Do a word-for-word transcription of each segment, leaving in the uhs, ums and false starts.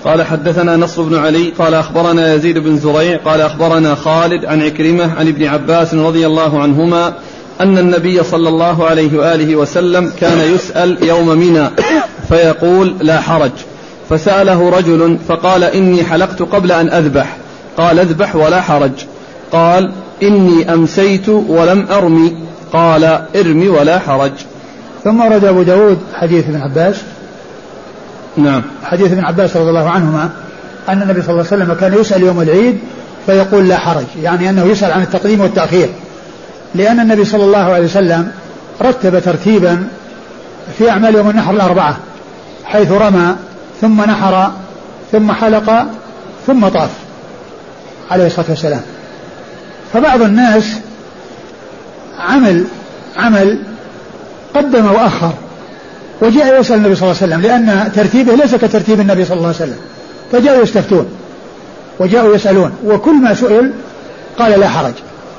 قال حدثنا نصر بن علي قال أخبرنا يزيد بن زريع قال أخبرنا خالد عن عكرمة عن ابن عباس رضي الله عنهما أن النبي صلى الله عليه وآله وسلم كان يسأل يوم منى فيقول لا حرج، فسأله رجل فقال إني حلقت قبل أن أذبح، قال اذبح ولا حرج، قال إني أمسيت ولم أرمي، قال ارمي ولا حرج. ثم ورد أبو داود حديث ابن عباس. نعم. حديث ابن عباس رضي الله عنهما أن النبي صلى الله عليه وسلم كان يسأل يوم العيد فيقول لا حرج، يعني أنه يسأل عن التقديم والتأخير، لأن النبي صلى الله عليه وسلم رتب ترتيبا في أعمال يوم النحر الأربعة، حيث رمى ثم نحر ثم حلق ثم طاف عليه الصلاة والسلام. فبعض الناس عمل عمل قدم وأخر وجاء يسأل النبي صلى الله عليه وسلم، لأن ترتيبه ليس كترتيب النبي صلى الله عليه وسلم، فجاءوا يستفتون وجاءوا يسألون، وكل ما سئل قال لا حرج.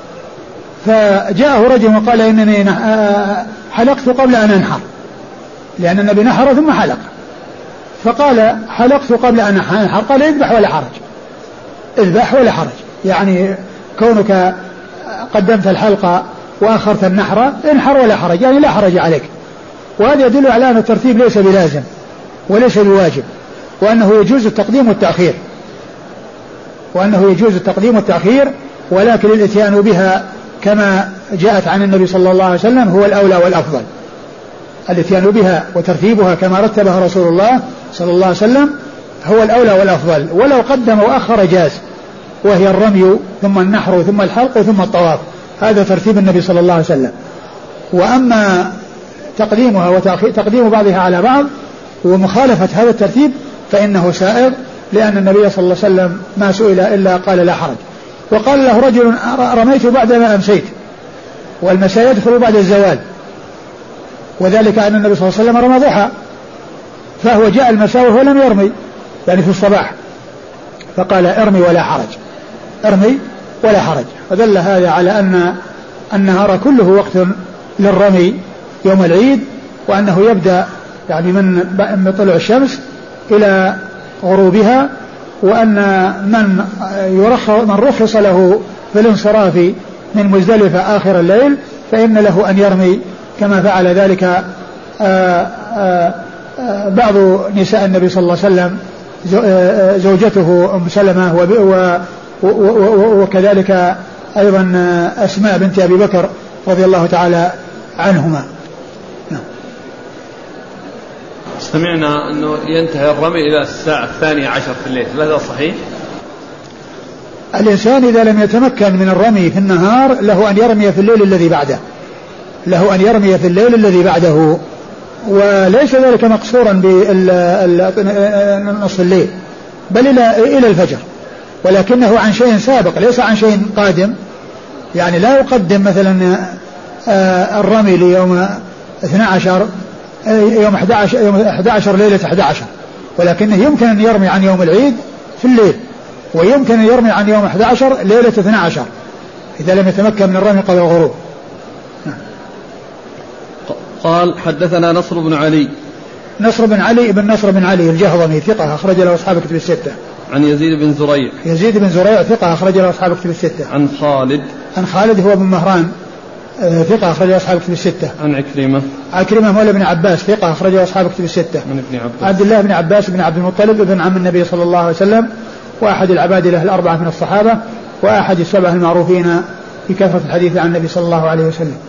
فجاءه رجل وقال إنني حلقت قبل أن أنحر، لأن النبي نحر ثم حلق، فقال حلقت قبل أن أنحر، قال اذبح ولا حرج، اذبح ولا حرج، يعني كونك قدمت الحلقة وأخرت النحر انحر ولا حرج، يعني لا حرج عليك. وهذا يدل على أن الترتيب ليس بلازم وليس بواجب، وأنه يجوز التقديم والتأخير وأنه يجوز التقديم والتأخير ولكن الاتيان بها كما جاءت عن النبي صلى الله عليه وسلم هو الأولى والأفضل. الاتيان بها وترتيبها كما رتبها رسول الله صلى الله عليه وسلم هو الأولى والأفضل، ولو قدم وأخر جاز، وهي الرمي ثم النحر ثم الحلق ثم الطواف، هذا ترتيب النبي صلى الله عليه وسلم. وأما تقديمها وتقديم بعضها على بعض ومخالفة هذا الترتيب فإنه سائغ، لأن النبي صلى الله عليه وسلم ما سئل إلا قال لا حرج. وقال له رجل رميت بعدما أمسيت، والمساء يدخل بعد الزوال، وذلك أن النبي صلى الله عليه وسلم رمى ضحى، فهو جاء المساء وهو لم يرمي، يعني في الصباح، فقال ارمي ولا حرج، ارمي ولا حرج. فدل هذا على أن النهار كله وقت للرمي يوم العيد، وأنه يبدأ يعني من طلوع الشمس إلى غروبها، وأن من يرخص من رخص له في الانصراف من مزدلفة آخر الليل فإن له أن يرمي، كما فعل ذلك آآ آآ بعض نساء النبي صلى الله عليه وسلم، زوجته أم سلمة وكذلك أيضا أسماء بنت أبي بكر رضي الله تعالى عنهما. سمعنا أنه ينتهي الرمي إلى الساعة الثانية عشر في الليل، هذا صحيح؟ الإنسان إذا لم يتمكن من الرمي في النهار له أن يرمي في الليل الذي بعده، له أن يرمي في الليل الذي بعده، وليس ذلك مقصورا بنصف الليل بل إلى إلى الفجر، ولكنه عن شيء سابق ليس عن شيء قادم. يعني لا يقدم مثلا الرمي ليوم اثني عشر يوم أحد عشر يوم أحد عشر ليلة أحد عشر، ولكنه يمكن أن يرمي عن يوم العيد في الليل، ويمكن أن يرمي عن يوم أحد عشر ليلة اثني عشر إذا لم يتمكن من الرمي قبل الغروب. قال حدثنا نصر بن علي. نصر بن علي بن نصر بن علي الجهضمي ثقة أخرج له أصحاب كتب الستة. عن يزيد بن زريع. يزيد بن زريع ثقة أخرج له أصحاب كتب الستة. عن خالد. عن خالد هو بن مهران ثقة أخرج له أصحاب كتب الستة. عن عكرمة. عكرمة مولى بن عباس ثقة أخرج له أصحاب كتب الستة. عن ابن عباس. عبد الله بن عباس بن عبد المطلب ابن عم النبي صلى الله عليه وسلم، وأحد العباد له الأربعة من الصحابة، وأحد السبعة المعروفين بكثرة الحديث عن النبي صلى الله عليه وسلم.